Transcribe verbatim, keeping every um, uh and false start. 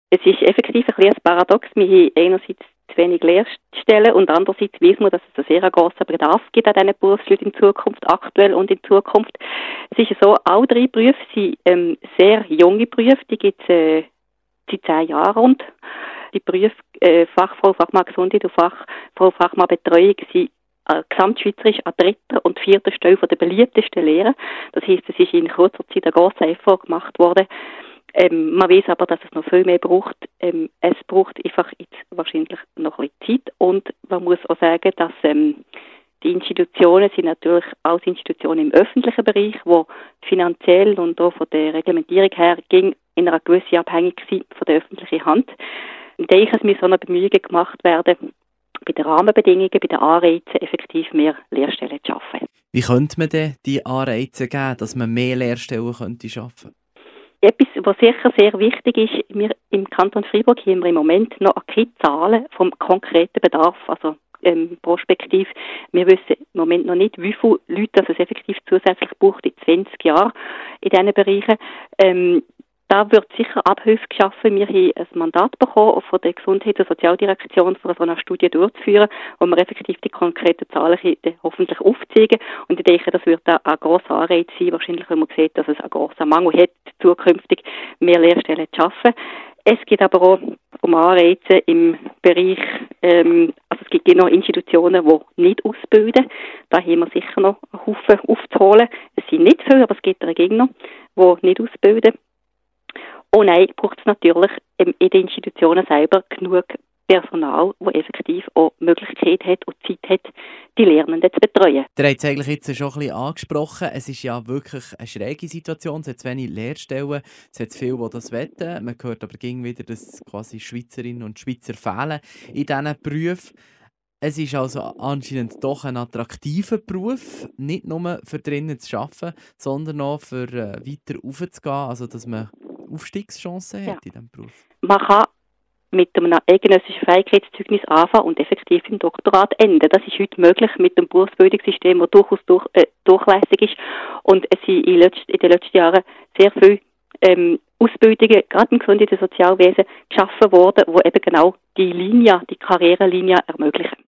Es ist effektiv ein bisschen ein Paradox. Wir haben einerseits zu wenig Lehrstellen und andererseits wissen wir, dass es einen sehr grossen Bedarf gibt an diesen Berufsleuten in Zukunft, aktuell und in Zukunft. Es ist so, alle drei Berufe sind ähm, sehr junge Berufe, die gibt es äh, seit zehn Jahren rund. Die Berufe äh, Fachfrau, Fachmann Gesundheit und Fachfrau, Fachmann Betreuung sind äh, gesamtschweizerisch an dritter und vierter Stelle von der beliebtesten Lehren. Das heisst, es ist in kurzer Zeit ein grosser Effort gemacht worden. Ähm, man weiß aber, dass es noch viel mehr braucht. Ähm, es braucht einfach jetzt wahrscheinlich noch ein bisschen Zeit und man muss auch sagen, dass ähm, die Institutionen sind natürlich auch Institutionen im öffentlichen Bereich, die finanziell und auch von der Reglementierung her ging in einer gewissen Abhängigkeit sind von der öffentlichen Hand. Ich denke, es müssen auch noch Bemühungen gemacht werden, bei den Rahmenbedingungen, bei den Anreizen effektiv mehr Lehrstellen zu schaffen. Wie könnte man denn die Anreize geben, dass man mehr Lehrstellen könnte schaffen? Etwas, was sicher sehr wichtig ist, wir im Kanton Freiburg haben wir im Moment noch keine Zahlen vom konkreten Bedarf, also ähm, prospektiv. Wir wissen im Moment noch nicht, wie viele Leute es effektiv zusätzlich braucht in zwanzig Jahren in diesen Bereichen. Ähm, Da wird sicher Abhilfe geschaffen. Wir haben ein Mandat bekommen von der Gesundheits- und Sozialdirektion, für so eine Studie durchzuführen, wo wir effektiv die konkreten Zahlen hoffentlich aufzeigen. Und ich denke, das wird ein grosser Anreiz sein, wahrscheinlich, wenn man sieht, dass es einen grossen Mangel hat, zukünftig mehr Lehrstellen zu schaffen. Es geht aber auch um Anreize im Bereich, ähm, also es gibt noch Institutionen, die nicht ausbilden. Da haben wir sicher noch einen Haufen aufzuholen. Es sind nicht viele, aber es gibt eine Gegner, die nicht ausbilden. Und nein, braucht es natürlich in den Institutionen selber genug Personal, das effektiv auch die Möglichkeit hat und Zeit hat, die Lernenden zu betreuen. Ihr habt es eigentlich jetzt schon ein bisschen angesprochen. Es ist ja wirklich eine schräge Situation. Es hat zu wenig Lehrstellen, es hat viele, die das wollen. Man hört aber immer wieder, dass quasi Schweizerinnen und Schweizer fehlen in diesen Berufen. Es ist also anscheinend doch ein attraktiver Beruf, nicht nur für drinnen zu arbeiten, sondern auch für äh, weiter aufzugehen, also dass man Aufstiegschancen Ja. hat in diesem Beruf. Man kann mit einem eidgenössischen Fähigkeitszeugnis anfangen und effektiv im Doktorat enden. Das ist heute möglich mit dem Berufsbildungssystem, das durchaus durch, äh, durchlässig ist. Und es sind in, letzt, in den letzten Jahren sehr viele ähm, Ausbildungen, gerade im Gesundheits- und Sozialwesen, geschaffen worden, die eben genau die Linie, die Karrierelinie ermöglichen.